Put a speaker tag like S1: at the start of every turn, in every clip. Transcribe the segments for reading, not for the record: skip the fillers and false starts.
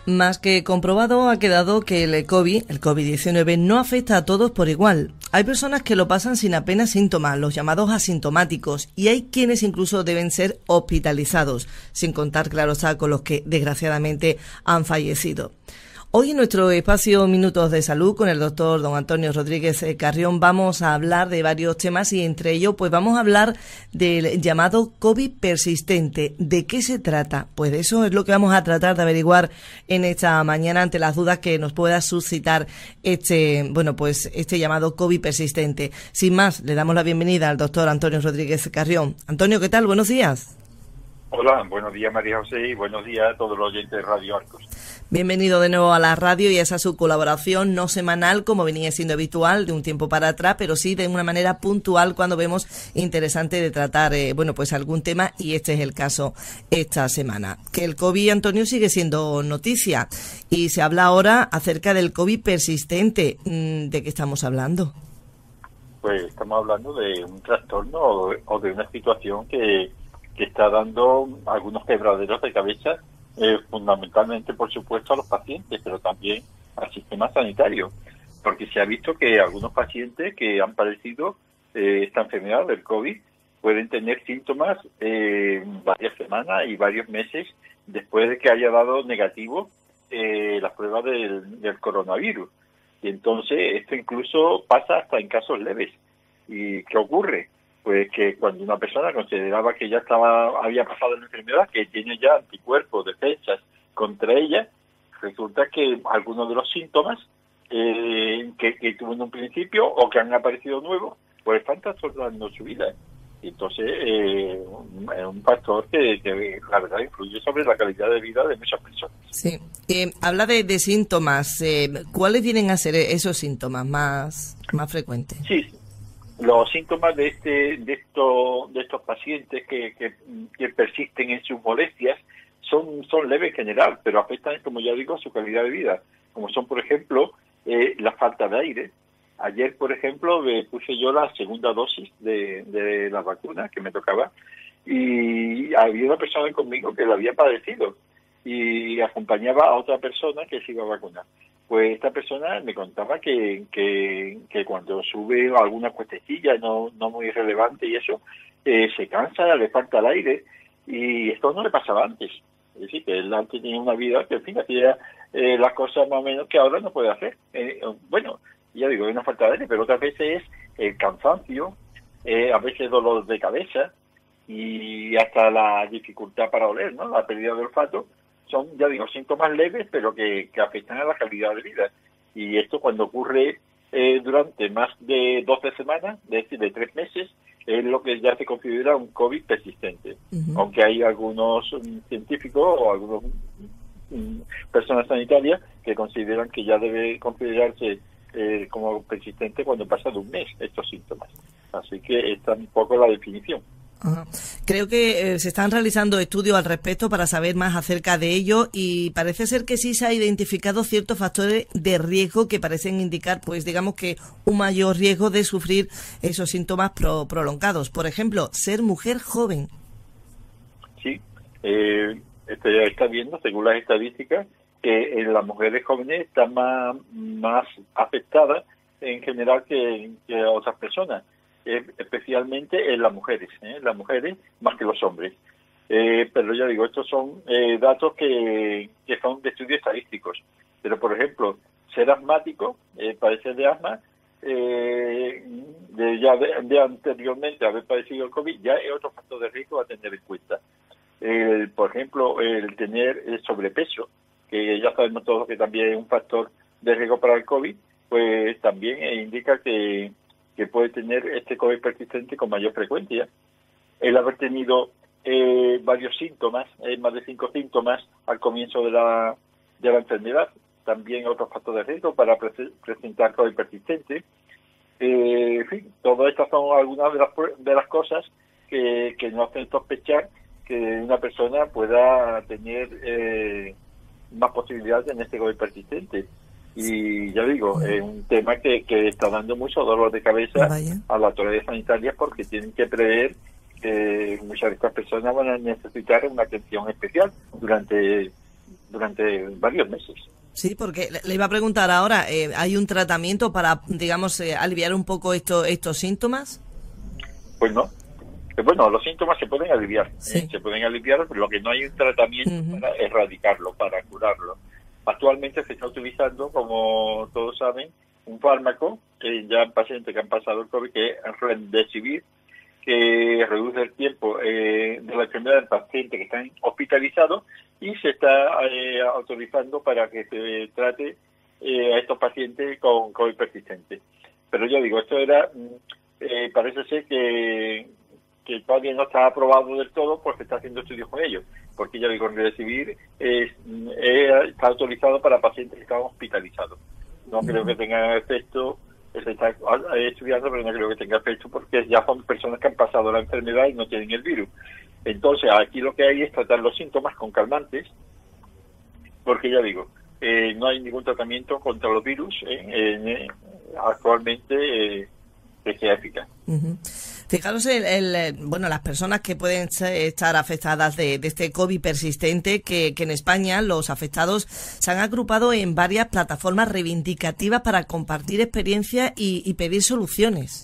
S1: Más que comprobado ha quedado que el COVID-19 no afecta a todos por igual. Hay personas que lo pasan sin apenas síntomas, los llamados asintomáticos, y hay quienes incluso deben ser hospitalizados, sin contar, claro está, con los que desgraciadamente han fallecido. Hoy en nuestro espacio Minutos de Salud con el doctor don Antonio Rodríguez Carrión vamos a hablar de varios temas y entre ellos pues vamos a hablar del llamado COVID persistente. ¿De qué se trata? Pues eso es lo que vamos a tratar de averiguar en esta mañana ante las dudas que nos pueda suscitar este llamado COVID persistente. Sin más, le damos la bienvenida al doctor Antonio Rodríguez Carrión. Antonio, ¿qué tal? Buenos días.
S2: Hola, buenos días María José y buenos días a todos los oyentes de Radio Arcos.
S1: Bienvenido de nuevo a la radio y a esa su colaboración no semanal como venía siendo habitual de un tiempo para atrás, pero sí de una manera puntual cuando vemos interesante de tratar algún tema y este es el caso esta semana. Que el COVID, Antonio, sigue siendo noticia y se habla ahora acerca del COVID persistente. ¿De qué estamos hablando?
S2: Pues estamos hablando de un trastorno o de una situación que está dando algunos quebraderos de cabeza, fundamentalmente, por supuesto, a los pacientes, pero también al sistema sanitario, porque se ha visto que algunos pacientes que han padecido esta enfermedad del COVID pueden tener síntomas varias semanas y varios meses después de que haya dado negativo la prueba del coronavirus. Y entonces esto incluso pasa hasta en casos leves. ¿Y qué ocurre? Pues que cuando una persona consideraba que ya había pasado la enfermedad, que tiene ya anticuerpos, defensas contra ella, resulta que algunos de los síntomas que tuvo en un principio o que han aparecido nuevos, pues están trastornando su vida. Entonces, es un factor que la verdad influye sobre la calidad de vida de muchas personas.
S1: Sí. Habla de síntomas. ¿Cuáles vienen a ser esos síntomas más frecuentes?
S2: Sí. Los síntomas de estos pacientes que persisten en sus molestias son leves en general, pero afectan, como ya digo, su calidad de vida, como son, por ejemplo, la falta de aire. Ayer, por ejemplo, me puse yo la segunda dosis de la vacuna que me tocaba y había una persona conmigo que la había padecido y acompañaba a otra persona que se iba a vacunar. Pues esta persona me contaba que cuando sube alguna cuestecilla no muy relevante y eso, se cansa, le falta el aire y esto no le pasaba antes. Es decir, que él antes tenía una vida que, en fin, hacía las cosas más o menos que ahora no puede hacer. Ya digo, hay una falta de aire, pero otras veces es el cansancio, a veces dolor de cabeza y hasta la dificultad para oler, ¿no? La pérdida de olfato. Son, ya digo, síntomas leves, pero que afectan a la calidad de vida. Y esto cuando ocurre durante más de 12 semanas, es decir, de 3 meses, es lo que ya se considera un COVID persistente. Uh-huh. Aunque hay algunos científicos o algunas personas sanitarias que consideran que ya debe considerarse como persistente cuando pasa de un mes estos síntomas. Así que esta es un poco la definición.
S1: Ajá. Creo que se están realizando estudios al respecto para saber más acerca de ello y parece ser que sí se ha identificado ciertos factores de riesgo que parecen indicar, pues digamos que un mayor riesgo de sufrir esos síntomas prolongados. Por ejemplo, ser mujer joven.
S2: Sí, está viendo, según las estadísticas, que en las mujeres jóvenes están más afectadas en general que otras personas. Especialmente en las mujeres más que los hombres. Pero ya digo, estos son datos que son de estudios estadísticos. Pero, por ejemplo, ser asmático, padecer de asma, de anteriormente haber padecido el COVID, ya es otro factor de riesgo a tener en cuenta. Por ejemplo, el tener sobrepeso, que ya sabemos todos que también es un factor de riesgo para el COVID, pues también indica que puede tener este COVID persistente con mayor frecuencia. El haber tenido varios síntomas, más de 5 síntomas al comienzo de la enfermedad, también otro factor de riesgo para presentar COVID persistente. En fin, todas estas son algunas de las cosas que nos hacen sospechar que una persona pueda tener más posibilidades en este COVID persistente. Y ya digo, es un tema que está dando mucho dolor de cabeza a las autoridades sanitarias porque tienen que prever que muchas de estas personas van a necesitar una atención especial durante durante varios meses.
S1: Sí, porque le iba a preguntar ahora, ¿hay un tratamiento para, digamos, aliviar un poco estos síntomas?
S2: Pues no. Bueno, los síntomas se pueden aliviar,
S1: sí.
S2: Se pueden aliviar, pero lo que no hay un tratamiento para erradicarlo, para curarlo. Actualmente se está utilizando, como todos saben, un fármaco que ya en pacientes que han pasado el COVID, que es Remdesivir, que reduce el tiempo de la enfermedad en pacientes que están hospitalizados y se está autorizando para que se trate a estos pacientes con COVID persistente. Pero yo digo, esto era, parece ser que todavía no está aprobado del todo porque se está haciendo estudios con ellos, porque ya digo, Remdesivir está autorizado para pacientes que están hospitalizados. No creo que tenga efecto, se está estudiando, pero no creo que tenga efecto porque ya son personas que han pasado la enfermedad y no tienen el virus. Entonces, aquí lo que hay es tratar los síntomas con calmantes, porque ya digo, no hay ningún tratamiento contra los virus actualmente que sea eficaz.
S1: Fijaros, bueno, las personas que pueden estar afectadas de este COVID persistente, que en España los afectados se han agrupado en varias plataformas reivindicativas para compartir experiencias y pedir soluciones.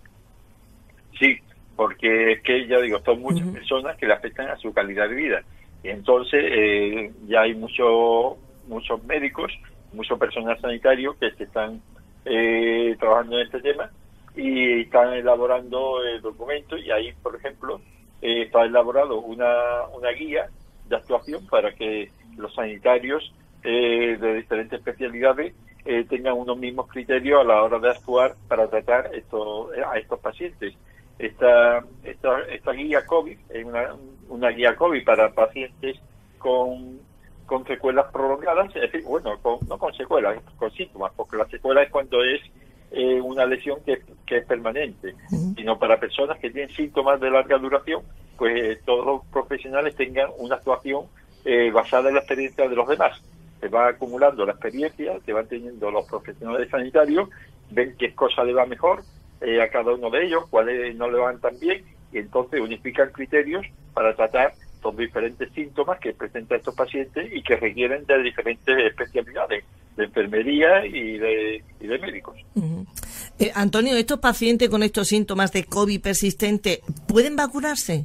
S2: Sí, porque es que, ya digo, son muchas personas que le afectan a su calidad de vida. Y entonces ya hay muchos médicos, muchos personal sanitarios que se están trabajando en este tema y están elaborando documentos, y ahí, por ejemplo, está elaborado una guía de actuación para que los sanitarios de diferentes especialidades tengan unos mismos criterios a la hora de actuar para tratar a estos pacientes. Esta guía COVID es una guía COVID para pacientes con secuelas prolongadas, es decir, bueno, no con secuelas, con síntomas, porque la secuela es cuando es una lesión que es permanente, sino para personas que tienen síntomas de larga duración, pues todos los profesionales tengan una actuación basada en la experiencia de los demás. Se va acumulando la experiencia, se van teniendo los profesionales sanitarios, ven qué cosa le va mejor a cada uno de ellos, cuáles no le van tan bien, y entonces unifican criterios para tratar los diferentes síntomas que presentan estos pacientes y que requieren de diferentes especialidades, de enfermería y de médicos.
S1: Antonio, ¿estos pacientes con estos síntomas de COVID persistente pueden vacunarse?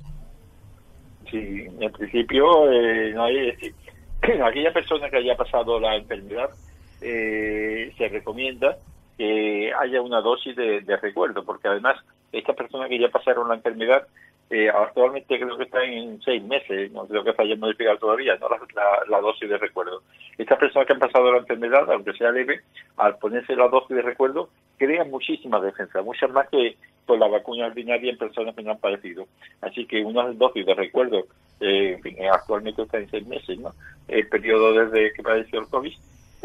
S2: Sí, en principio no hay, es decir, aquella persona que haya pasado la enfermedad se recomienda que haya una dosis de recuerdo, porque además estas personas que ya pasaron la enfermedad actualmente creo que están en 6 meses, no creo que se haya modificado todavía, ¿no? la dosis de recuerdo. Estas personas que han pasado la enfermedad, aunque sea leve, al ponerse la dosis de recuerdo, crean muchísimas defensas, muchas más que con la vacuna ordinaria en personas que no han padecido. Así que una dosis de recuerdo, en fin, actualmente está en 6 meses, ¿no? El periodo desde que padeció el COVID,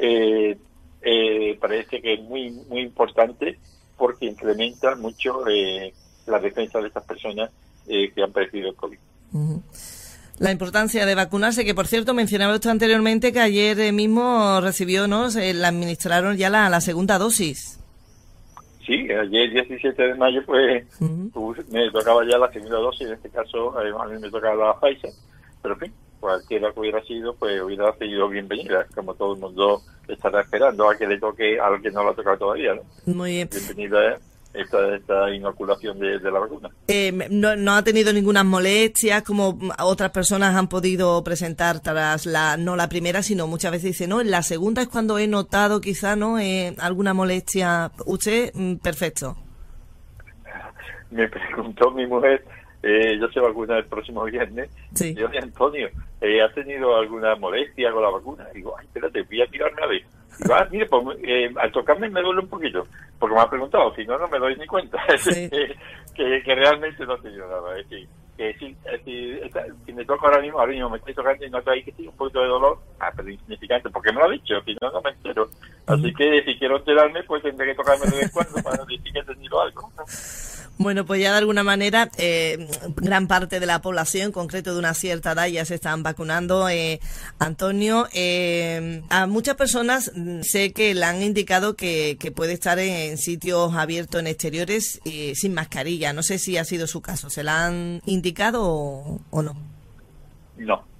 S2: parece que es muy, muy importante porque incrementa mucho la defensa de estas personas que han padecido el COVID.
S1: La importancia de vacunarse, que por cierto mencionaba usted anteriormente que ayer mismo recibió, ¿no? La administraron ya la segunda dosis.
S2: Sí, ayer 17 de mayo pues me tocaba ya la segunda dosis, en este caso a mí me tocaba la Pfizer, pero en fin, cualquiera que hubiera sido, pues hubiera sido bienvenida, como todo el mundo estará esperando a que le toque a alguien que no lo ha tocado todavía, ¿no?
S1: Muy bien.
S2: Bienvenida esta inoculación de la vacuna.
S1: No ha tenido ninguna molestia como otras personas han podido presentar tras no la primera, sino muchas veces dice, no, en la segunda es cuando he notado quizá, ¿no? Alguna molestia. Usted, perfecto.
S2: Me preguntó mi mujer, yo se vacuna el próximo viernes,
S1: sí.
S2: Y yo, Antonio, ¿has tenido alguna molestia con la vacuna? Digo, ay, espérate, voy a tirarme a ver. Digo, mire, pues, al tocarme me duele un poquito, porque me ha preguntado, si no me doy ni cuenta.
S1: Sí.
S2: que realmente no he tenido nada. Es decir, si me toca ahora mismo me estoy tocando y noto ahí que tiene un poquito de dolor, pero insignificante, porque me lo ha dicho, si no me entero. Así que si quiero enterarme, pues tendré que tocarme de vez en cuando para decir que he tenido algo.
S1: Bueno, pues ya de alguna manera gran parte de la población, en concreto de una cierta edad, ya se están vacunando. Antonio, a muchas personas sé que le han indicado que puede estar en sitios abiertos, en exteriores, sin mascarilla. No sé si ha sido su caso. ¿Se la han indicado o no?
S2: No,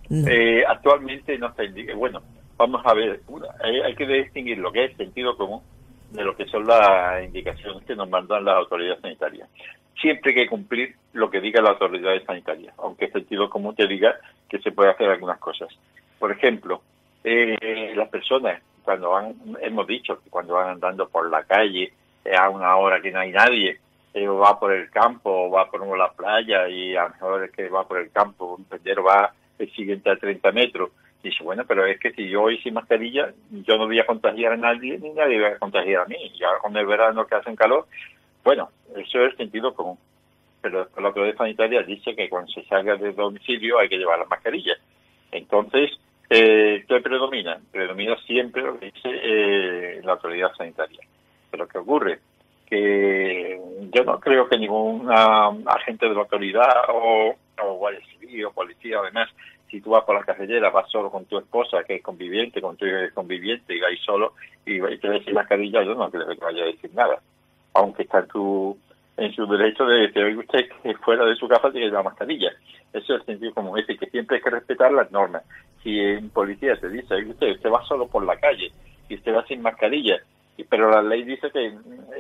S1: No.
S2: Actualmente no está indicado. Bueno, vamos a ver, hay que distinguir lo que es sentido común de lo que son las indicaciones que nos mandan las autoridades sanitarias. Siempre hay que cumplir lo que diga la autoridad sanitaria, aunque el sentido común te diga que se puede hacer algunas cosas. Por ejemplo, las personas, hemos dicho que cuando van andando por la calle a una hora que no hay nadie, o va por el campo, o va por la playa, y a lo mejor es que va por el campo, un sendero va el siguiente a 30 metros, y dice, bueno, pero es que si yo voy sin mascarilla, yo no voy a contagiar a nadie, ni nadie va a contagiar a mí, y ahora con el verano que hace calor, bueno, eso es sentido común. Pero la autoridad sanitaria dice que cuando se salga del domicilio hay que llevar la mascarilla. Entonces, ¿qué predomina? Predomina siempre lo que dice la autoridad sanitaria. Pero ¿qué ocurre? Que yo no creo que ningún agente de la autoridad o guardia civil o policía, además, si tú vas por la carretera, vas solo con tu esposa, que es conviviente, con tu conviviente, y vais solo y te ves sin mascarilla, yo no creo que te vaya a decir nada. Aunque está en su derecho de decir, oye, usted que fuera de su casa tiene la mascarilla. Eso es el sentido común, es decir, que siempre hay que respetar las normas. Si un policía te dice, oye, usted va solo por la calle y usted va sin mascarilla, pero la ley dice que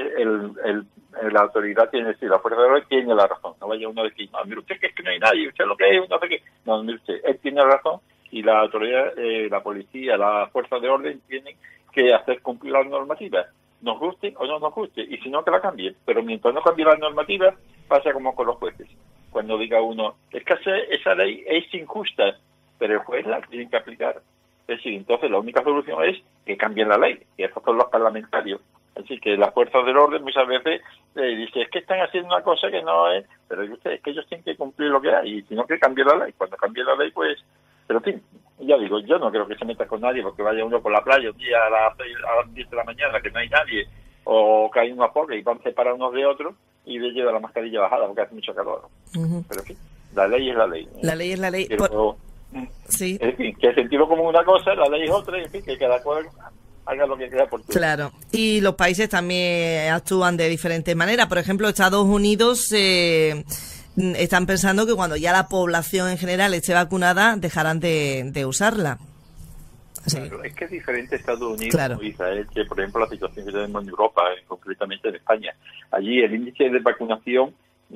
S2: la autoridad tiene, si la fuerza de orden tiene la razón. No vaya uno a decir, no, mire usted que es que no hay nadie, usted lo que es, no sé qué. No, mire usted, él tiene la razón y la autoridad, la policía, la fuerza de orden tienen que hacer cumplir las normativas, nos guste o no nos guste, y si no, que la cambien. Pero mientras no cambie las normativas, pasa como con los jueces. Cuando diga uno, es que esa ley es injusta, pero el juez la tiene que aplicar. Es decir, entonces la única solución es que cambien la ley, y esos son los parlamentarios. Así que las fuerzas del orden muchas veces dicen, es que están haciendo una cosa que no es, pero es que ellos tienen que cumplir lo que hay, y si no, que cambie la ley. Cuando cambie la ley, pues, pero en fin, ya digo, yo no creo que se meta con nadie, porque vaya uno por la playa un día a las 10 de la mañana, que no hay nadie, o que hay una poca y van separados unos de otros, y le lleva la mascarilla bajada porque hace mucho calor. Pero en fin, la ley es la ley.
S1: La ley es la ley.
S2: Pero,
S1: sí.
S2: En fin, que el sentido común una cosa, la ley es otra, y en fin, que cada cual haga lo que crea por tú.
S1: Claro, y los países también actúan de diferentes maneras. Por ejemplo, Estados Unidos están pensando que cuando ya la población en general esté vacunada, dejarán de usarla. Sí.
S2: Claro, es que es diferente Estados Unidos
S1: claro.
S2: o Israel, que por ejemplo la situación que tenemos en Europa, concretamente en España. Allí el índice de vacunación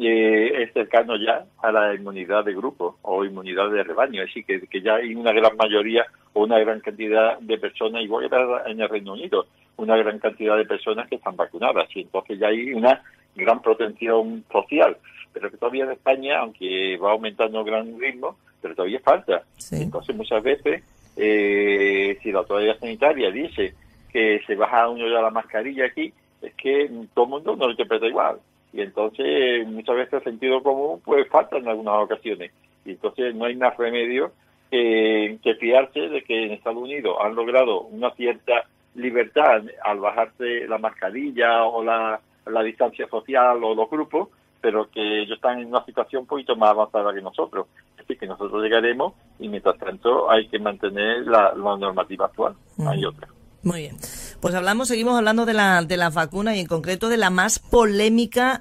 S2: es cercano ya a la inmunidad de grupo o inmunidad de rebaño, es decir, que ya hay una gran mayoría o una gran cantidad de personas, igual que en el Reino Unido, una gran cantidad de personas que están vacunadas, y entonces ya hay una gran protección social, pero que todavía en España, aunque va aumentando a gran ritmo, pero todavía falta.
S1: Sí.
S2: Entonces muchas veces, si la autoridad sanitaria dice que se baja uno ya la mascarilla aquí, es que todo el mundo no lo interpreta igual. Y entonces muchas veces el sentido común pues falta en algunas ocasiones. Y entonces no hay más remedio que fiarse de que en Estados Unidos han logrado una cierta libertad al bajarse la mascarilla o la distancia social o los grupos, pero que ellos están en una situación un poquito más avanzada que nosotros. Es decir, que nosotros llegaremos y mientras tanto hay que mantener la normativa actual. Hay otra.
S1: Muy bien. Pues seguimos hablando de las vacunas y en concreto de la más polémica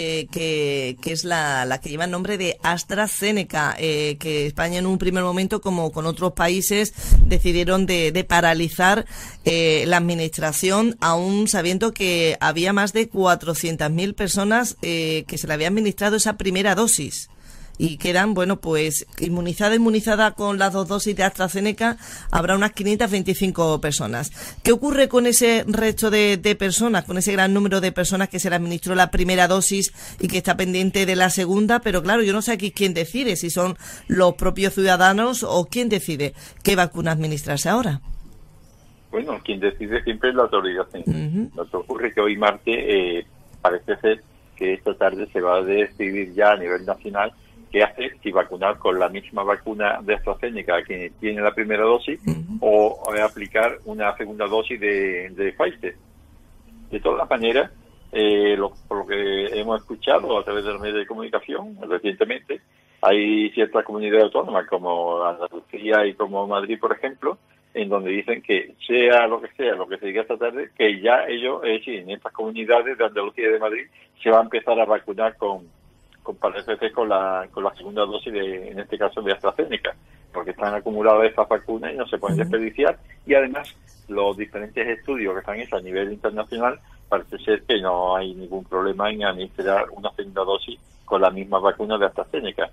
S1: que es la que lleva el nombre de AstraZeneca, que España en un primer momento, como con otros países, decidieron de paralizar la administración, aún sabiendo que había más de 400.000 personas que se le había administrado esa primera dosis. Y quedan, bueno, pues inmunizada con las 2 dosis de AstraZeneca, habrá unas 525 personas. ¿Qué ocurre con ese resto de personas, con ese gran número de personas que se le administró la primera dosis y que está pendiente de la segunda? Pero claro, yo no sé aquí quién decide, si son los propios ciudadanos o quién decide qué vacuna administrarse ahora.
S2: Bueno, quien decide siempre es la autoridad. Lo que ocurre es que hoy martes parece ser que esta tarde se va a decidir ya a nivel nacional qué hacer, si vacunar con la misma vacuna de AstraZeneca a quien tiene la primera dosis o aplicar una segunda dosis de Pfizer. De todas maneras, por lo que hemos escuchado a través de los medios de comunicación recientemente, hay ciertas comunidades autónomas como Andalucía y como Madrid, por ejemplo, en donde dicen que sea lo que se diga esta tarde, que ya ellos, en estas comunidades de Andalucía y de Madrid, se va a empezar a vacunar con la segunda dosis en este caso de AstraZeneca. porque están acumuladas estas vacunas y no se pueden desperdiciar, y además los diferentes estudios que están hechos a nivel internacional parece ser que no hay ningún problema en administrar una segunda dosis con la misma vacuna de AstraZeneca.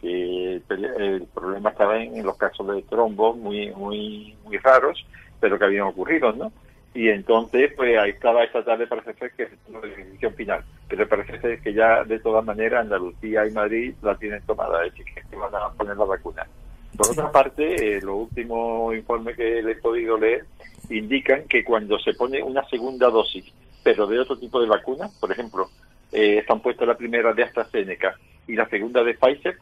S2: El problema estaba en los casos de trombos muy raros, pero que habían ocurrido, ¿no? Y entonces, pues ahí estaba esta tarde, parece ser que es la decisión final, pero parece ser que ya de todas maneras Andalucía y Madrid la tienen tomada, es decir, que van a poner la vacuna. Por otra parte, los últimos informes que le he podido leer indican que cuando se pone una segunda dosis, pero de otro tipo de vacuna, por ejemplo, están puestas la primera de AstraZeneca y la segunda de Pfizer,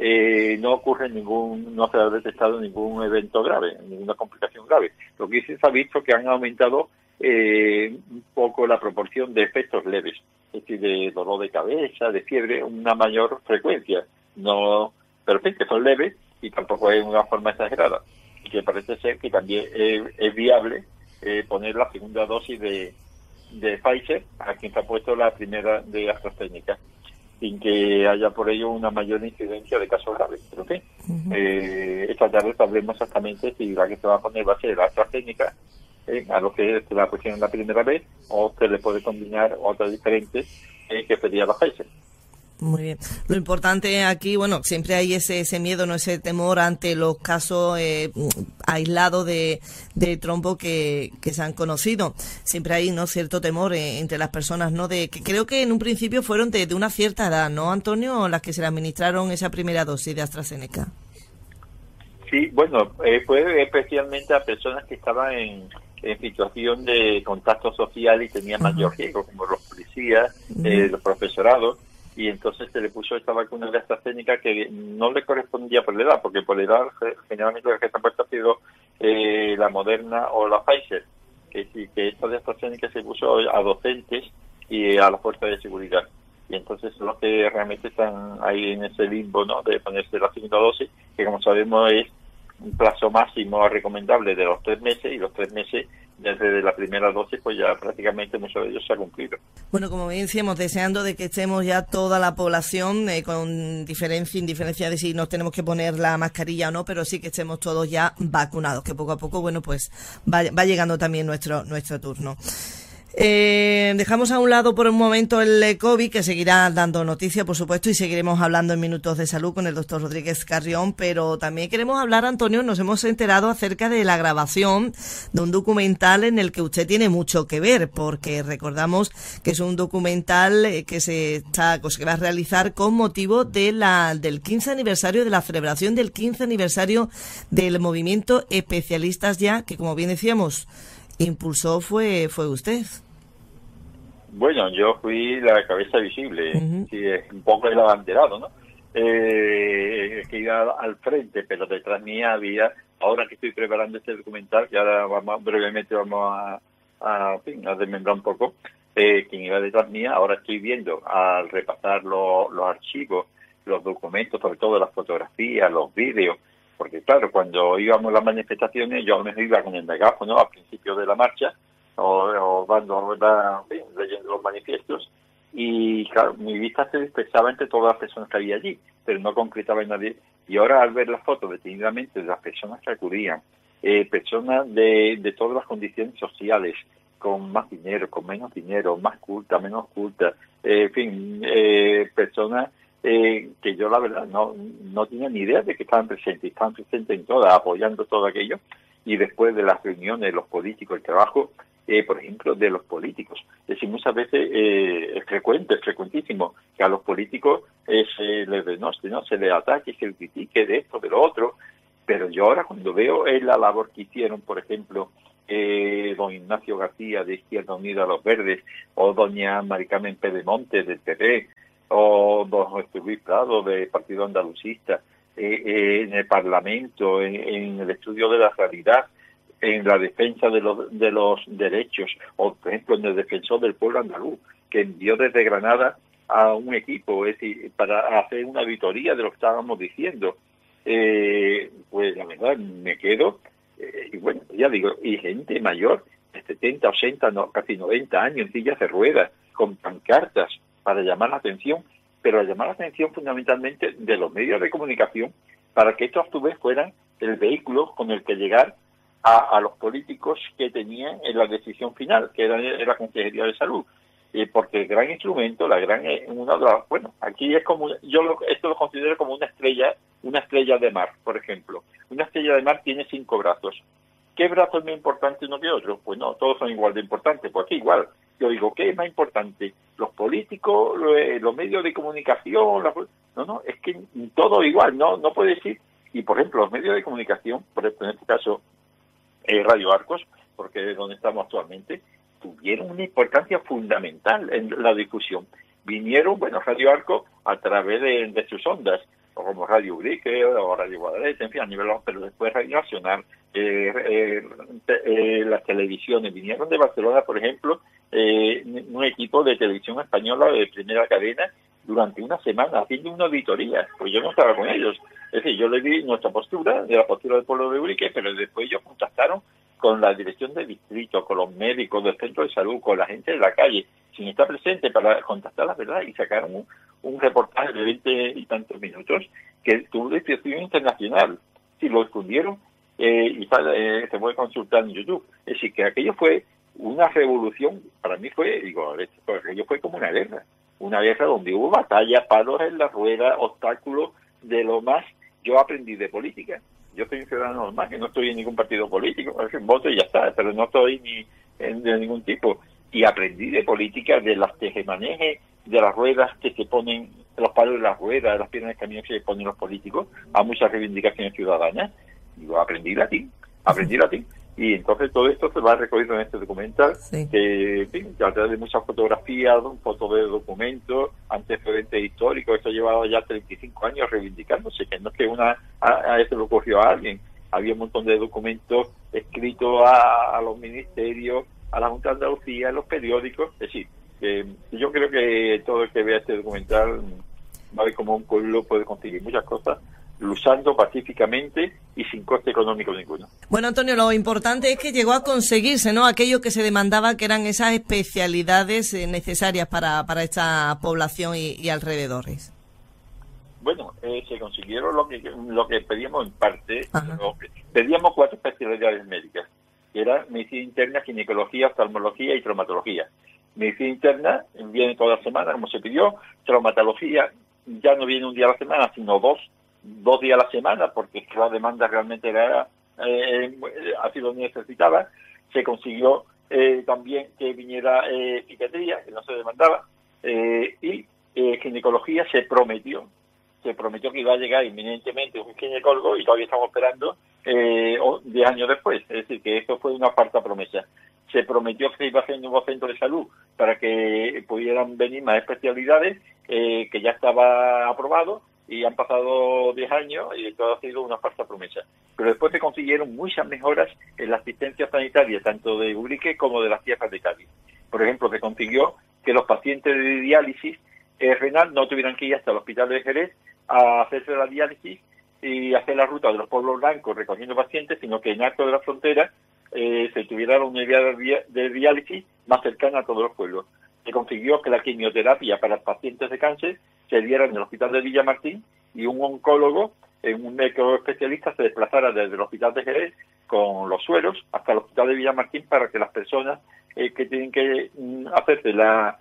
S2: no se ha detectado ningún evento grave, ninguna complicación grave. Lo que sí se ha visto que han aumentado un poco la proporción de efectos leves, es decir, de dolor de cabeza, de fiebre, una mayor frecuencia. No, pero en fin, que son leves y tampoco es una forma exagerada. Y que parece ser que también es viable poner la segunda dosis de Pfizer a quien se ha puesto la primera de AstraZeneca, sin que haya por ello una mayor incidencia de casos graves. Pero en fin, esta tarde sabremos exactamente si la que se va a poner va a ser la AstraZeneca, a lo que se la pusieron la primera vez, o se le puede combinar otra diferente, que sería la Pfizer.
S1: Muy bien. Lo importante aquí, bueno, siempre hay ese miedo, no, ese temor ante los casos aislados de trombo que se han conocido. Siempre hay, ¿no?, cierto temor entre las personas, ¿no? De que creo que en un principio fueron de una cierta edad, ¿no, Antonio? Las que se le administraron esa primera dosis de AstraZeneca.
S2: Sí, bueno, fue especialmente a personas que estaban en situación de contacto social y tenían mayor riesgo, como los policías, los profesorados. Y entonces se le puso esta vacuna de AstraZeneca que no le correspondía por la edad, porque por la edad generalmente la que se ha puesto ha sido la Moderna o la Pfizer, que esta de AstraZeneca se puso a docentes y a las fuerzas de seguridad. Y entonces son los que realmente están ahí en ese limbo, ¿no?, de ponerse la segunda dosis, que como sabemos es un plazo máximo recomendable de los 3 meses, y los 3 meses desde la primera dosis, pues ya prácticamente muchos de ellos se ha cumplido.
S1: Bueno, como bien decíamos, deseando de que estemos ya toda la población con indiferencia de si nos tenemos que poner la mascarilla o no, pero sí que estemos todos ya vacunados, que poco a poco, bueno, pues va llegando también nuestro turno. Dejamos a un lado por un momento el COVID, que seguirá dando noticia, por supuesto, y seguiremos hablando en Minutos de Salud con el doctor Rodríguez Carrión, pero también queremos hablar, Antonio, nos hemos enterado acerca de la grabación de un documental en el que usted tiene mucho que ver, porque recordamos que es un documental que se va a realizar con motivo del 15 aniversario, de la celebración del 15 aniversario del movimiento Especialistas Ya, que, como bien decíamos, impulsó fue usted.
S2: Bueno, yo fui la cabeza visible, sí, es un poco el abanderado, ¿no? Que iba al frente, pero detrás mía había, ahora que estoy preparando este documental, que ahora brevemente vamos a desmembrar un poco, quien iba detrás mía, ahora estoy viendo, al repasar los archivos, los documentos, sobre todo las fotografías, los vídeos, porque claro, cuando íbamos a las manifestaciones, yo a lo mejor iba con el megáfono al principio de la marcha, o leyendo los manifiestos, y claro, mi vista se dispersaba entre todas las personas que había allí, pero no concretaba en nadie. Y ahora, al ver las fotos detenidamente de las personas que acudían, personas de todas las condiciones sociales, con más dinero, con menos dinero, más cultas, menos cultas, en fin, personas que yo la verdad no tenía ni idea de que estaban presentes en todas, apoyando todo aquello. Y después de las reuniones, los políticos, el trabajo, por ejemplo, de los políticos. Es decir, muchas veces es frecuentísimo que a los políticos se les denoste, ¿no?, se les ataque, se les critique de esto, de lo otro. Pero yo ahora, cuando veo la labor que hicieron, por ejemplo, don Ignacio García de Izquierda Unida a los Verdes, o doña Maricarmen Pedemonte del PP, o don José Luis Prado del Partido Andalucista, en el Parlamento, en el estudio de la realidad, en la defensa de los derechos, o por ejemplo en el defensor del pueblo andaluz, que envió desde Granada a un equipo, es decir, para hacer una auditoría de lo que estábamos diciendo. Pues la verdad me quedo, y bueno, ya digo, y gente mayor, de 70, 80, casi 90 años, en sillas de ruedas, con pancartas para llamar la atención, pero llamar la atención fundamentalmente de los medios de comunicación, para que estos a su vez fueran el vehículo con el que llegar a los políticos que tenían en la decisión final, que era la Consejería de Salud. Porque el gran instrumento, bueno, aquí es como, esto lo considero como una estrella de mar, por ejemplo. Una estrella de mar tiene 5 brazos. ¿Qué brazo es más importante uno que otro? Pues no, todos son igual de importantes, pues aquí igual. Yo digo, ¿qué es más importante? ¿Los políticos, los medios de comunicación? No, es que todo igual, no puede decir. Y por ejemplo, los medios de comunicación, por ejemplo, en este caso, Radio Arcos, porque es donde estamos actualmente, tuvieron una importancia fundamental en la discusión. Vinieron, Radio Arco a través de sus ondas, o como Radio Urique o Radio Guadalete, en fin, a nivel, pero después Radio Nacional, las televisiones. Vinieron de Barcelona, por ejemplo, un equipo de televisión española de primera cadena durante una semana haciendo una auditoría, pues yo no estaba con ellos. Es decir, yo le di nuestra postura, de la postura del pueblo de Urique, pero después ellos contactaron con la dirección del distrito, con los médicos del centro de salud, con la gente de la calle, sin estar presente para contactar la verdad, y sacaron un reportaje de 20 y tantos minutos que tuvo distribución internacional. Si lo difundieron, y se puede consultar en YouTube. Es decir, que aquello fue una revolución, para mí aquello fue como una guerra donde hubo batallas, palos en la rueda, obstáculos de lo más. Yo aprendí de política. Yo soy un ciudadano normal, que no estoy en ningún partido político, voto y ya está, pero no estoy ni de ningún tipo. Y aprendí de política, de las tejemanejes, de las ruedas que se ponen, los palos de las ruedas, de las piernas de camino que se ponen los políticos, a muchas reivindicaciones ciudadanas. Y yo aprendí latín. Y entonces todo esto se va recogido en este documental, que, en fin, a través de muchas fotografías, fotos de documentos, antecedentes históricos. Eso llevaba ya 35 años reivindicándose, que no es que a eso le ocurrió a alguien. Había un montón de documentos escritos a los ministerios, a la Junta de Andalucía, a los periódicos. Es decir, yo creo que todo el que vea este documental va a ver cómo un pueblo puede conseguir muchas cosas luchando pacíficamente y sin coste económico ninguno.
S1: Bueno, Antonio, lo importante es que llegó a conseguirse, ¿no?, aquello que se demandaba, que eran esas especialidades necesarias para esta población y alrededores.
S2: Bueno, se consiguieron lo que pedíamos en parte. Pedíamos 4 especialidades médicas, que eran medicina interna, ginecología, oftalmología y traumatología. Medicina interna viene toda la semana, como se pidió. Traumatología ya no viene un día a la semana, sino dos días a la semana, porque la demanda realmente ha sido necesitada. Se consiguió también que viniera psiquiatría, que no se demandaba, y ginecología se prometió que iba a llegar inminentemente un ginecólogo, y todavía estamos esperando 10 años después. Es decir, que esto fue una falsa promesa. Se prometió que se iba a hacer un nuevo centro de salud para que pudieran venir más especialidades, que ya estaba aprobado, y han pasado 10 años y todo ha sido una falsa promesa. Pero después se consiguieron muchas mejoras en la asistencia sanitaria, tanto de Ubrique como de las tierras de Cádiz. Por ejemplo, se consiguió que los pacientes de diálisis renal no tuvieran que ir hasta el hospital de Jerez a hacerse la diálisis y hacer la ruta de los pueblos blancos recogiendo pacientes, sino que en Alto de la Frontera se tuviera una unidad de diálisis más cercana a todos los pueblos. Se consiguió que la quimioterapia para pacientes de cáncer se diera en el hospital de Villamartín, y un oncólogo, un médico especialista, se desplazara desde el hospital de Jerez con los sueros hasta el hospital de Villamartín, para que las personas que tienen que hacerse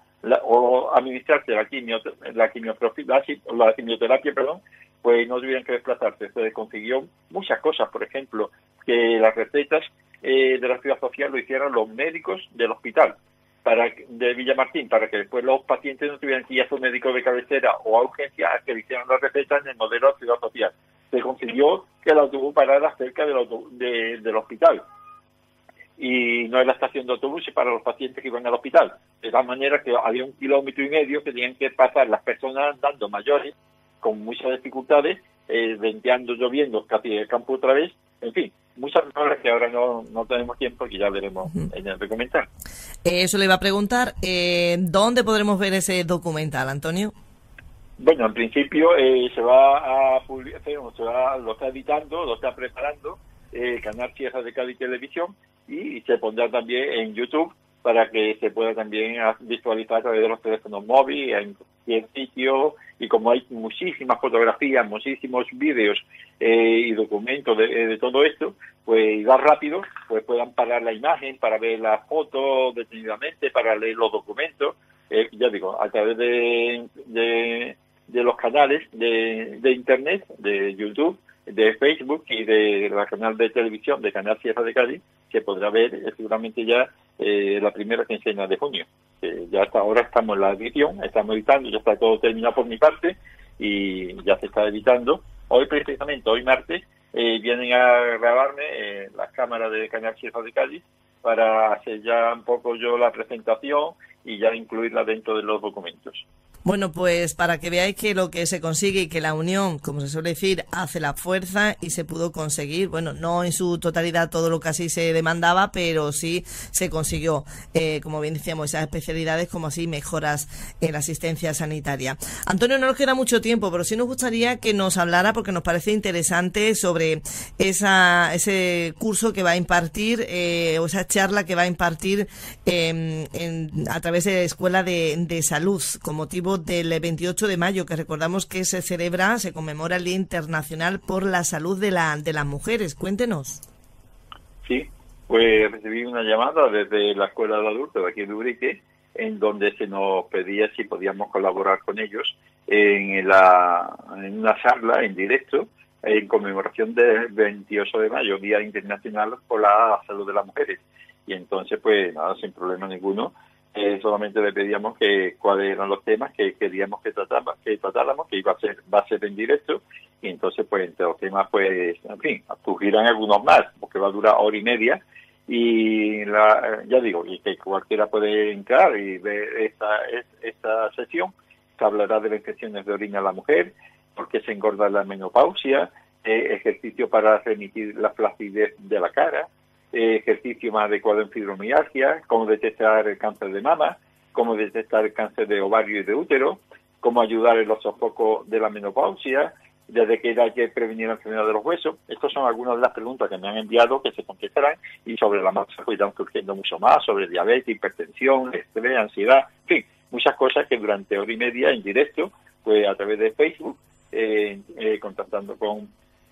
S2: o administrarse la quimioterapia, pues no tuvieran que desplazarse. Se consiguió muchas cosas, por ejemplo, que las recetas de la Ciudad Social lo hicieran los médicos del hospital de Villamartín, para que después los pacientes no tuvieran que ir a su médico de cabecera o a urgencia a que le hicieran la receta en el modelo de Ciudad Social. Se consiguió que el autobús parara cerca del hospital, y no en la estación de autobuses para los pacientes que iban al hospital, de tal manera que había 1,5 kilómetros que tenían que pasar las personas andando, mayores, con muchas dificultades, venteando, lloviendo, casi el campo otra vez. En fin, muchas cosas que ahora no tenemos tiempo, que ya veremos en el documental.
S1: Eso le iba a preguntar, ¿dónde podremos ver ese documental, Antonio?
S2: Bueno, en principio se va a publicar, lo está editando, lo está preparando el canal Tierra de Cádiz Televisión, y se pondrá también en YouTube para que se pueda también visualizar a través de los teléfonos móviles cualquier sitio, y como hay muchísimas fotografías, muchísimos vídeos y documentos de todo esto, pues va rápido, pues puedan parar la imagen para ver las fotos detenidamente, para leer los documentos, ya digo, a través de los canales de Internet, de YouTube, de Facebook y de la canal de televisión de Canal Sierra de Cádiz, que podrá ver seguramente ya la primera quincena de junio. Ya hasta ahora estamos en la edición, estamos editando, ya está todo terminado por mi parte y ya se está editando. Hoy precisamente, hoy martes, vienen a grabarme las cámaras de Canal Sierra de Cádiz para hacer ya un poco yo la presentación y ya incluirla dentro de los documentos.
S1: Bueno, pues para que veáis que lo que se consigue y que la unión, como se suele decir, hace la fuerza y se pudo conseguir, bueno, no en su totalidad todo lo que así se demandaba, pero sí se consiguió, como bien decíamos, esas especialidades como así mejoras en la asistencia sanitaria. Antonio, no nos queda mucho tiempo, pero sí nos gustaría que nos hablara, porque nos parece interesante, sobre ese curso que va a impartir, o esa charla que va a impartir a través de la Escuela de Salud, con motivo del 28 de mayo, que recordamos que se conmemora el Día Internacional por la Salud de las Mujeres. Cuéntenos.
S2: Sí, pues recibí una llamada desde la Escuela de Adultos de aquí de Urique, en donde se nos pedía si podíamos colaborar con ellos en una charla en directo en conmemoración del 28 de mayo, Día Internacional por la Salud de las Mujeres. Y entonces, pues nada, sin problema ninguno, solamente le pedíamos cuáles eran los temas que queríamos que tratáramos, que va a ser en directo, y entonces pues entre los temas, pues en fin, surgirán algunos más, porque va a durar hora y media, y ya digo, y que cualquiera puede entrar y ver esta sesión, que hablará de las infecciones de orina a la mujer, por qué se engorda la menopausia, ejercicio para remitir la flacidez de la cara, ejercicio más adecuado en fibromialgia, cómo detectar el cáncer de mama, cómo detectar el cáncer de ovario y de útero, cómo ayudar en los sofocos de la menopausia, desde qué edad hay que prevenir la enfermedad de los huesos. Estas son algunas de las preguntas que me han enviado, que se contestarán, y sobre la marcha pues irán surgiendo mucho más, sobre diabetes, hipertensión, estrés, ansiedad, en fin, muchas cosas que durante hora y media en directo, pues a través de Facebook, contactando con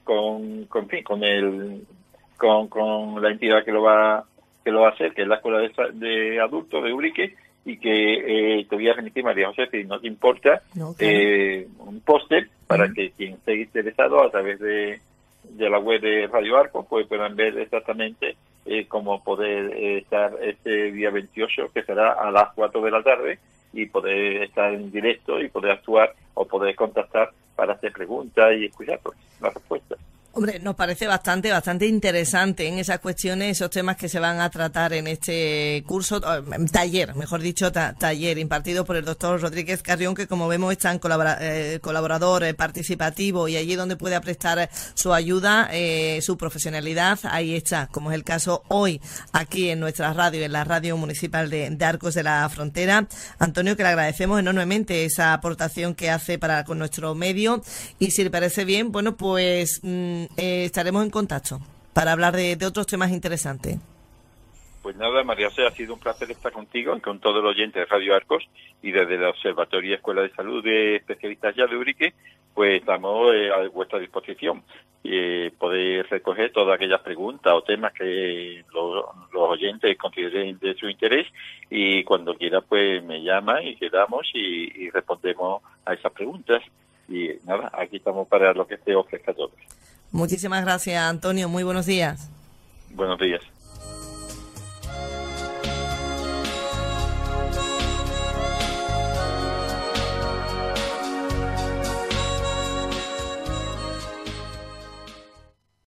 S2: la entidad que lo va a hacer, que es la Escuela de Adultos de Urique, y que te voy a remitir, María José, si no te importa, un póster para que quien esté interesado a través de la web de Radio Arcos pues puedan ver exactamente cómo poder estar este día 28, que será a las 4 de la tarde, y poder estar en directo y poder actuar o poder contactar para hacer preguntas y escuchar pues, las respuestas.
S1: Hombre, nos parece bastante interesante en esas cuestiones, esos temas que se van a tratar en este curso, taller impartido por el doctor Rodríguez Carrión, que como vemos es tan colaborador participativo, y allí donde pueda prestar su ayuda, su profesionalidad, ahí está, como es el caso hoy aquí en nuestra radio, en la radio municipal de Arcos de la Frontera. Antonio, que le agradecemos enormemente esa aportación que hace con nuestro medio, y si le parece bien, bueno, pues estaremos en contacto para hablar de otros temas interesantes.
S2: Pues nada, María José, ha sido un placer estar contigo y con todo el oyente de Radio Arcos, y desde el Observatorio Escuela de Salud de Especialistas ya de Urique, pues estamos a vuestra disposición. Poder recoger todas aquellas preguntas o temas que los oyentes consideren de su interés, y cuando quiera pues me llaman y quedamos y respondemos a esas preguntas. Y nada, aquí estamos para lo que se ofrezca a todos.
S1: Muchísimas gracias, Antonio. Muy buenos días.
S2: Buenos días.